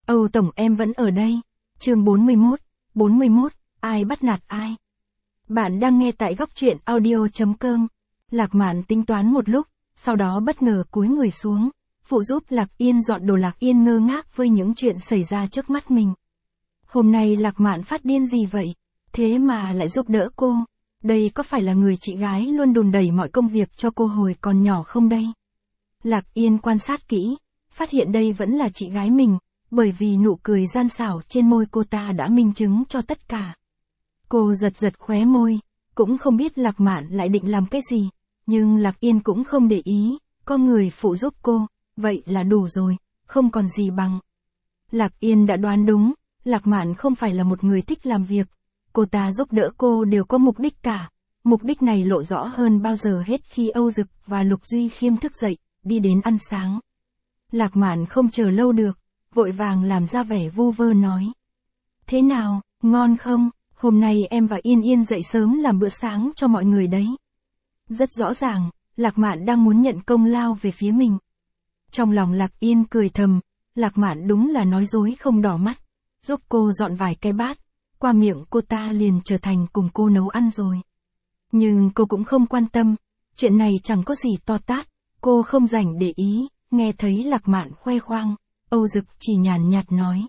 Âu Tổng em vẫn ở đây. Chương 41, ai bắt nạt ai? Bạn đang nghe tại góc truyện audio.com. Lạc Mạn tính toán một lúc, sau đó bất ngờ cúi người xuống, phụ giúp Lạc Yên dọn đồ. Lạc Yên ngơ ngác với những chuyện xảy ra trước mắt mình. Hôm nay Lạc Mạn phát điên gì vậy? Thế mà lại giúp đỡ cô. Đây có phải là người chị gái luôn đùn đẩy mọi công việc cho cô hồi còn nhỏ không đây? Lạc Yên quan sát kỹ, phát hiện đây vẫn là chị gái mình, bởi vì nụ cười gian xảo trên môi cô ta đã minh chứng cho tất cả. Cô giật giật khóe môi, cũng không biết Lạc Mạn lại định làm cái gì, nhưng Lạc Yên cũng không để ý, có người phụ giúp cô, vậy là đủ rồi, không còn gì bằng. Lạc Yên đã đoán đúng, Lạc Mạn không phải là một người thích làm việc, cô ta giúp đỡ cô đều có mục đích cả. Mục đích này lộ rõ hơn bao giờ hết khi Âu Dực và Lục Duy Khiêm thức dậy, đi đến ăn sáng. Lạc Mạn không chờ lâu được, vội vàng làm ra vẻ vu vơ nói. Thế nào, ngon không? Hôm nay em và Yên Yên dậy sớm làm bữa sáng cho mọi người đấy. Rất rõ ràng, Lạc Mạn đang muốn nhận công lao về phía mình. Trong lòng Lạc Yên cười thầm, Lạc Mạn đúng là nói dối không đỏ mắt, giúp cô dọn vài cái bát, qua miệng cô ta liền trở thành cùng cô nấu ăn rồi. Nhưng cô cũng không quan tâm, chuyện này chẳng có gì to tát, cô không rảnh để ý, nghe thấy Lạc Mạn khoe khoang, Âu Dực chỉ nhàn nhạt nói.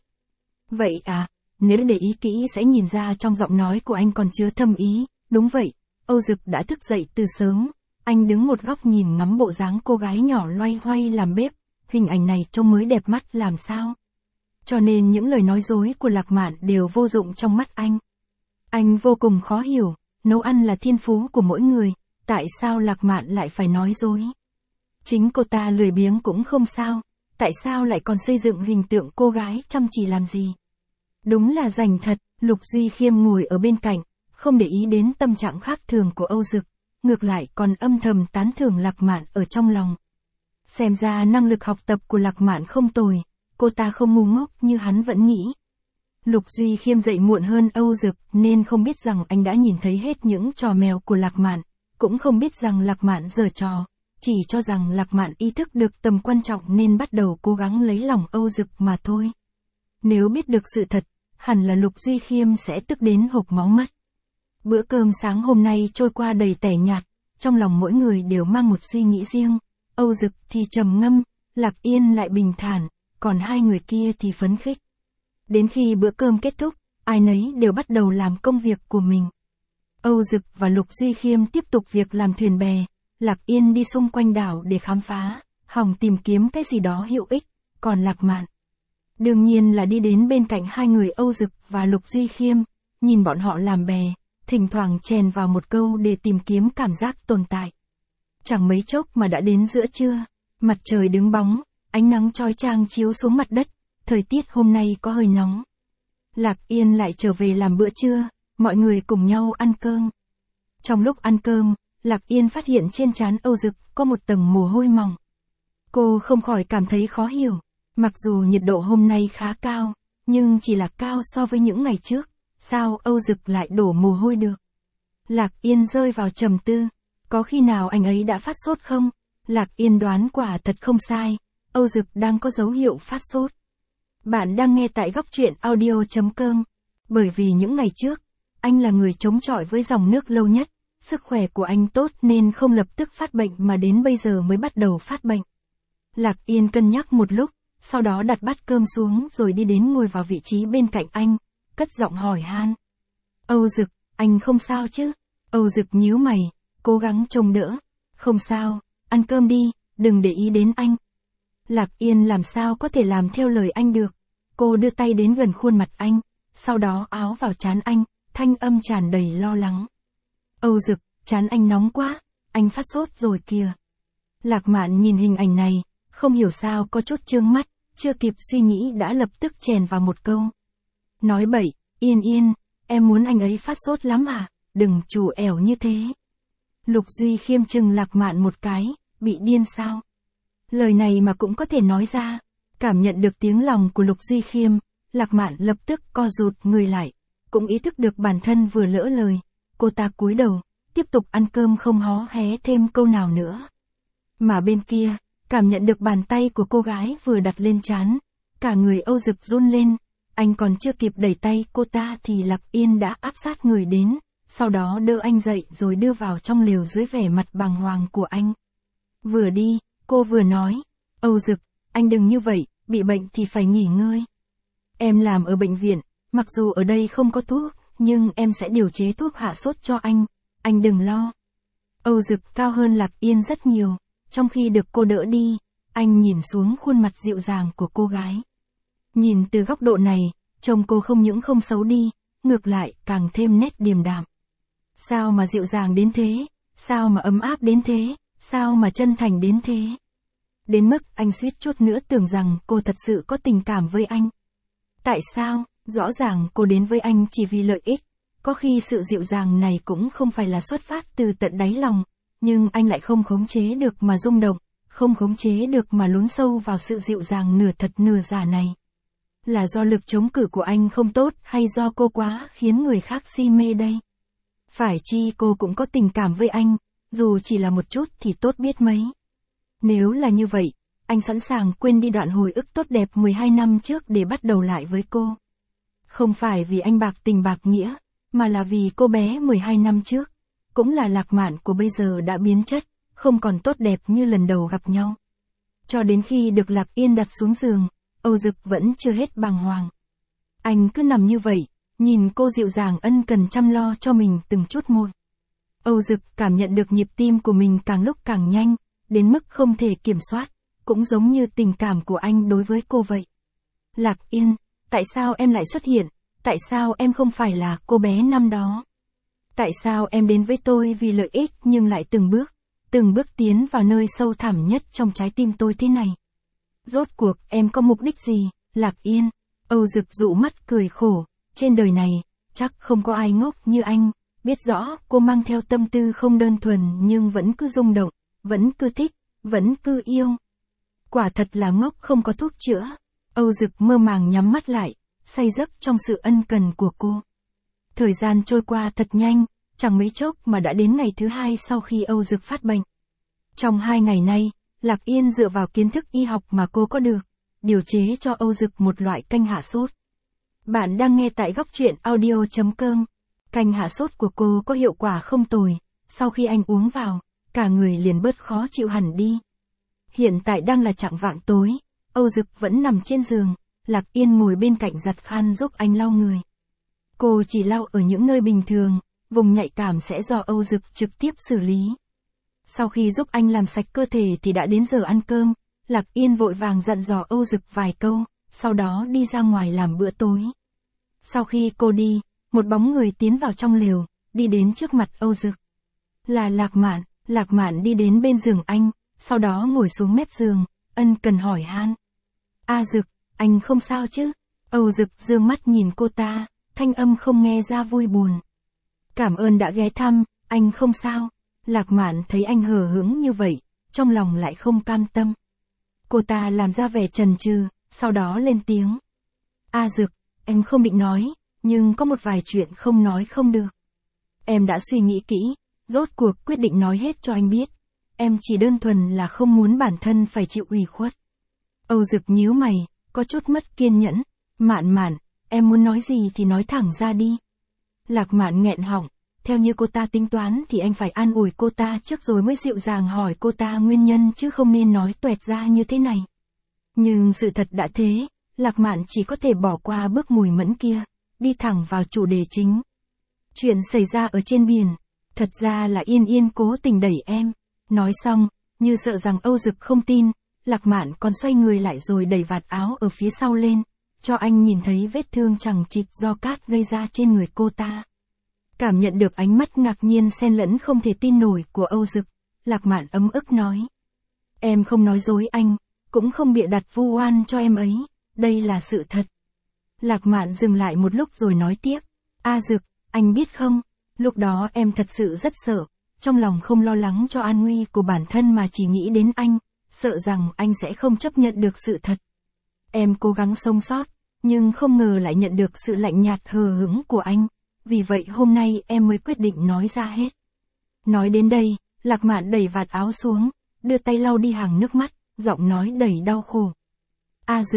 Vậy à, nếu để ý kỹ sẽ nhìn ra trong giọng nói của anh còn chứa thâm ý, đúng vậy, Âu Dực đã thức dậy từ sớm, anh đứng một góc nhìn ngắm bộ dáng cô gái nhỏ loay hoay làm bếp, hình ảnh này trông mới đẹp mắt làm sao. Cho nên những lời nói dối của Lạc Mạn đều vô dụng trong mắt anh. Anh vô cùng khó hiểu, nấu ăn là thiên phú của mỗi người, tại sao Lạc Mạn lại phải nói dối? Chính cô ta lười biếng cũng không sao, tại sao lại còn xây dựng hình tượng cô gái chăm chỉ làm gì? Đúng là rành thật. Lục Duy Khiêm ngồi ở bên cạnh, không để ý đến tâm trạng khác thường của Âu Dực, ngược lại còn âm thầm tán thưởng Lạc Mạn ở trong lòng. Xem ra năng lực học tập của Lạc Mạn không tồi, cô ta không ngu ngốc như hắn vẫn nghĩ. Lục Duy Khiêm dậy muộn hơn Âu Dực nên không biết rằng anh đã nhìn thấy hết những trò mèo của Lạc Mạn, cũng không biết rằng Lạc Mạn giở trò, chỉ cho rằng Lạc Mạn ý thức được tầm quan trọng nên bắt đầu cố gắng lấy lòng Âu Dực mà thôi. Nếu biết được sự thật, hẳn là Lục Duy Khiêm sẽ tức đến hộc máu mất. Bữa cơm sáng hôm nay trôi qua đầy tẻ nhạt, trong lòng mỗi người đều mang một suy nghĩ riêng. Âu Dực thì trầm ngâm, Lạc Yên lại bình thản, còn hai người kia thì phấn khích. Đến khi bữa cơm kết thúc, ai nấy đều bắt đầu làm công việc của mình. Âu Dực và Lục Duy Khiêm tiếp tục việc làm thuyền bè, Lạc Yên đi xung quanh đảo để khám phá, hòng tìm kiếm cái gì đó hữu ích, còn Lạc Mạn đương nhiên là đi đến bên cạnh hai người Âu Dực và Lục Duy Khiêm, nhìn bọn họ làm bè, thỉnh thoảng chèn vào một câu để tìm kiếm cảm giác tồn tại. Chẳng mấy chốc mà đã đến giữa trưa, mặt trời đứng bóng, ánh nắng chói chang chiếu xuống mặt đất, thời tiết hôm nay có hơi nóng. Lạc Yên lại trở về làm bữa trưa, mọi người cùng nhau ăn cơm. Trong lúc ăn cơm, Lạc Yên phát hiện trên trán Âu Dực có một tầng mồ hôi mỏng. Cô không khỏi cảm thấy khó hiểu. Mặc dù nhiệt độ hôm nay khá cao, nhưng chỉ là cao so với những ngày trước, sao Âu Dực lại đổ mồ hôi được? Lạc Yên rơi vào trầm tư, có khi nào anh ấy đã phát sốt không? Lạc Yên đoán quả thật không sai, Âu Dực đang có dấu hiệu phát sốt. Bạn đang nghe tại góc truyện audio.com. Bởi vì những ngày trước, anh là người chống chọi với dòng nước lâu nhất, sức khỏe của anh tốt nên không lập tức phát bệnh mà đến bây giờ mới bắt đầu phát bệnh. Lạc Yên cân nhắc một lúc, sau đó đặt bát cơm xuống rồi đi đến ngồi vào vị trí bên cạnh anh, cất giọng hỏi han. Âu Dực, anh không sao chứ? Âu Dực nhíu mày, cố gắng trông đỡ. Không sao, ăn cơm đi, đừng để ý đến anh. Lạc Yên làm sao có thể làm theo lời anh được. Cô đưa tay đến gần khuôn mặt anh, sau đó áo vào trán anh, thanh âm tràn đầy lo lắng. Âu Dực, trán anh nóng quá, anh phát sốt rồi kìa. Lạc Mạn nhìn hình ảnh này, không hiểu sao có chút chướng mắt, chưa kịp suy nghĩ đã lập tức chèn vào một câu. Nói bậy, Yên Yên, em muốn anh ấy phát sốt lắm à, đừng chủ ẻo như thế. Lục Duy Khiêm chừng Lạc Mạn một cái, bị điên sao? Lời này mà cũng có thể nói ra. Cảm nhận được tiếng lòng của Lục Duy Khiêm, Lạc Mạn lập tức co rụt người lại, cũng ý thức được bản thân vừa lỡ lời. Cô ta cúi đầu, tiếp tục ăn cơm không hó hé thêm câu nào nữa. Mà bên kia, cảm nhận được bàn tay của cô gái vừa đặt lên trán, Cả người Âu Dực run lên, anh còn chưa kịp đẩy tay cô ta thì Lạc Yên đã áp sát người đến, sau đó đỡ anh dậy rồi đưa vào trong lều dưới vẻ mặt bàng hoàng của anh. Vừa đi, cô vừa nói, Âu Dực, anh đừng như vậy, bị bệnh thì phải nghỉ ngơi. Em làm ở bệnh viện, mặc dù ở đây không có thuốc, nhưng em sẽ điều chế thuốc hạ sốt cho anh đừng lo. Âu Dực cao hơn Lạc Yên rất nhiều, trong khi được cô đỡ đi, anh nhìn xuống khuôn mặt dịu dàng của cô gái. Nhìn từ góc độ này, trông cô không những không xấu đi, ngược lại càng thêm nét điềm đạm. Sao mà dịu dàng đến thế, sao mà ấm áp đến thế, sao mà chân thành đến thế. Đến mức anh suýt chút nữa tưởng rằng cô thật sự có tình cảm với anh. Tại sao, rõ ràng cô đến với anh chỉ vì lợi ích, có khi sự dịu dàng này cũng không phải là xuất phát từ tận đáy lòng, nhưng anh lại không khống chế được mà rung động, không khống chế được mà lún sâu vào sự dịu dàng nửa thật nửa giả này. Là do lực chống cự của anh không tốt hay do cô quá khiến người khác si mê đây? Phải chi cô cũng có tình cảm với anh, dù chỉ là một chút thì tốt biết mấy. Nếu là như vậy, anh sẵn sàng quên đi đoạn hồi ức tốt đẹp 12 năm trước để bắt đầu lại với cô. Không phải vì anh bạc tình bạc nghĩa, mà là vì cô bé 12 năm trước, cũng là Lạc Mạn của bây giờ đã biến chất, không còn tốt đẹp như lần đầu gặp nhau. Cho đến khi được Lạc Yên đặt xuống giường, Âu Dực vẫn chưa hết bàng hoàng. Anh cứ nằm như vậy, nhìn cô dịu dàng ân cần chăm lo cho mình từng chút một. Âu Dực cảm nhận được nhịp tim của mình càng lúc càng nhanh, đến mức không thể kiểm soát, cũng giống như tình cảm của anh đối với cô vậy. Lạc Yên, tại sao em lại xuất hiện? Tại sao em không phải là cô bé năm đó? Tại sao em đến với tôi vì lợi ích nhưng lại từng bước tiến vào nơi sâu thẳm nhất trong trái tim tôi thế này? Rốt cuộc em có mục đích gì, Lạc Yên? Âu Dực dụ mắt cười khổ, trên đời này, chắc không có ai ngốc như anh, biết rõ cô mang theo tâm tư không đơn thuần nhưng vẫn cứ rung động, vẫn cứ thích, vẫn cứ yêu. Quả thật là ngốc không có thuốc chữa. Âu Dực mơ màng nhắm mắt lại, say giấc trong sự ân cần của cô. Thời gian trôi qua thật nhanh, chẳng mấy chốc mà đã đến ngày thứ 2 sau khi Âu Dực phát bệnh. Trong 2 ngày nay, Lạc Yên dựa vào kiến thức y học mà cô có được, điều chế cho Âu Dực một loại canh hạ sốt. Bạn đang nghe tại góc truyện audio.com. Canh hạ sốt của cô có hiệu quả không tồi, sau khi anh uống vào, cả người liền bớt khó chịu hẳn đi. Hiện tại đang là chạng vạng tối, Âu Dực vẫn nằm trên giường, Lạc Yên ngồi bên cạnh giặt khăn giúp anh lau người. Cô chỉ lau ở những nơi bình thường, vùng nhạy cảm sẽ do Âu Dực trực tiếp xử lý. Sau khi giúp anh làm sạch cơ thể thì đã đến giờ ăn cơm, Lạc Yên vội vàng dặn dò Âu Dực vài câu, sau đó đi ra ngoài làm bữa tối. Sau khi cô đi, một bóng người tiến vào trong lều, đi đến trước mặt Âu Dực. Là Lạc Mạn đi đến bên giường anh, sau đó ngồi xuống mép giường, ân cần hỏi han. A Dực, anh không sao chứ? Âu Dực dương mắt nhìn cô ta, thanh âm không nghe ra vui buồn. Cảm ơn đã ghé thăm, anh không sao. Lạc Mạn thấy anh hờ hững như vậy, trong lòng lại không cam tâm. Cô ta làm ra vẻ chần chừ, sau đó lên tiếng. A Dực, em không định nói, nhưng có một vài chuyện không nói không được. Em đã suy nghĩ kỹ, rốt cuộc quyết định nói hết cho anh biết. Em chỉ đơn thuần là không muốn bản thân phải chịu ủy khuất. Âu Dực nhíu mày, có chút mất kiên nhẫn. Mạn, em muốn nói gì thì nói thẳng ra đi. Lạc Mạn nghẹn họng, theo như cô ta tính toán thì anh phải an ủi cô ta trước rồi mới dịu dàng hỏi cô ta nguyên nhân chứ không nên nói tuẹt ra như thế này. Nhưng sự thật đã thế, Lạc Mạn chỉ có thể bỏ qua bước mùi mẫn kia, đi thẳng vào chủ đề chính. Chuyện xảy ra ở trên biển, thật ra là Yên cố tình đẩy em. Nói xong, như sợ rằng Âu Dực không tin, Lạc Mạn còn xoay người lại rồi đẩy vạt áo ở phía sau lên, cho anh nhìn thấy vết thương chằng chịt do cát gây ra trên người cô ta. Cảm nhận được ánh mắt ngạc nhiên xen lẫn không thể tin nổi của Âu Dực, Lạc Mạn ấm ức nói. Em không nói dối anh, cũng không bịa đặt vu oan cho em ấy, đây là sự thật. Lạc Mạn dừng lại một lúc rồi nói tiếp. A Dực, anh biết không, lúc đó em thật sự rất sợ, trong lòng không lo lắng cho an nguy của bản thân mà chỉ nghĩ đến anh, sợ rằng anh sẽ không chấp nhận được sự thật. Em cố gắng sống sót, nhưng không ngờ lại nhận được sự lạnh nhạt hờ hững của anh, vì vậy hôm nay em mới quyết định nói ra hết. Nói đến đây, Lạc Mạn đẩy vạt áo xuống, đưa tay lau đi hàng nước mắt, giọng nói đầy đau khổ. A Dực,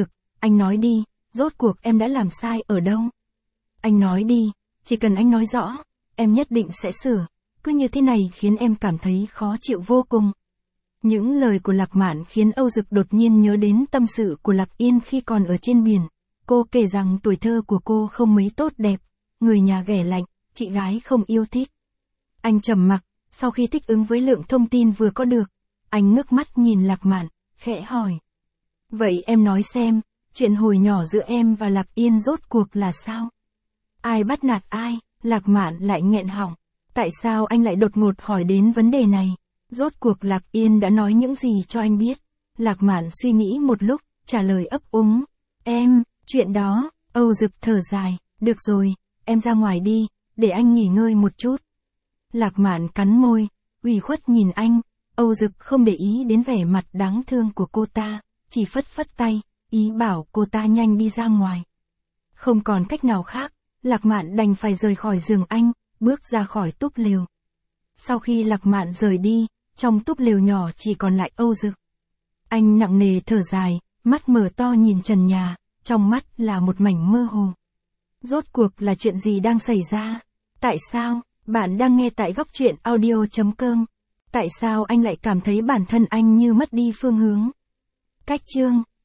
Anh nói đi, rốt cuộc em đã làm sai ở đâu? Anh nói đi, chỉ cần anh nói rõ, em nhất định sẽ sửa. Cứ như thế này khiến em cảm thấy khó chịu vô cùng. Những lời của Lạc Mạn khiến Âu Dực đột nhiên nhớ đến tâm sự của Lạc Yên khi còn ở trên biển. Cô kể rằng tuổi thơ của cô không mấy tốt đẹp, người nhà ghẻ lạnh, chị gái không yêu thích. Anh trầm mặc, sau khi thích ứng với lượng thông tin vừa có được, anh ngước mắt nhìn Lạc Mạn, khẽ hỏi. Vậy em nói xem, chuyện hồi nhỏ giữa em và Lạc Yên rốt cuộc là sao? Ai bắt nạt ai? Lạc Mạn lại nghẹn họng. Tại sao anh lại đột ngột hỏi đến vấn đề này? Rốt cuộc Lạc Yên đã nói những gì cho anh biết? Lạc Mạn suy nghĩ một lúc, trả lời ấp úng. Chuyện đó, Âu Dực thở dài, được rồi, em ra ngoài đi, để anh nghỉ ngơi một chút. Lạc Mạn cắn môi, ủy khuất nhìn anh, Âu Dực không để ý đến vẻ mặt đáng thương của cô ta, chỉ phất phất tay, ý bảo cô ta nhanh đi ra ngoài. Không còn cách nào khác, Lạc Mạn đành phải rời khỏi giường anh, bước ra khỏi túp lều. Sau khi Lạc Mạn rời đi, trong túp lều nhỏ chỉ còn lại Âu Dực. Anh nặng nề thở dài, mắt mở to nhìn trần nhà, trong mắt là một mảnh mơ hồ. Rốt cuộc là chuyện gì đang xảy ra? Tại sao? Bạn đang nghe tại góc truyện audio.com. Tại sao anh lại cảm thấy bản thân anh như mất đi phương hướng? Cách chương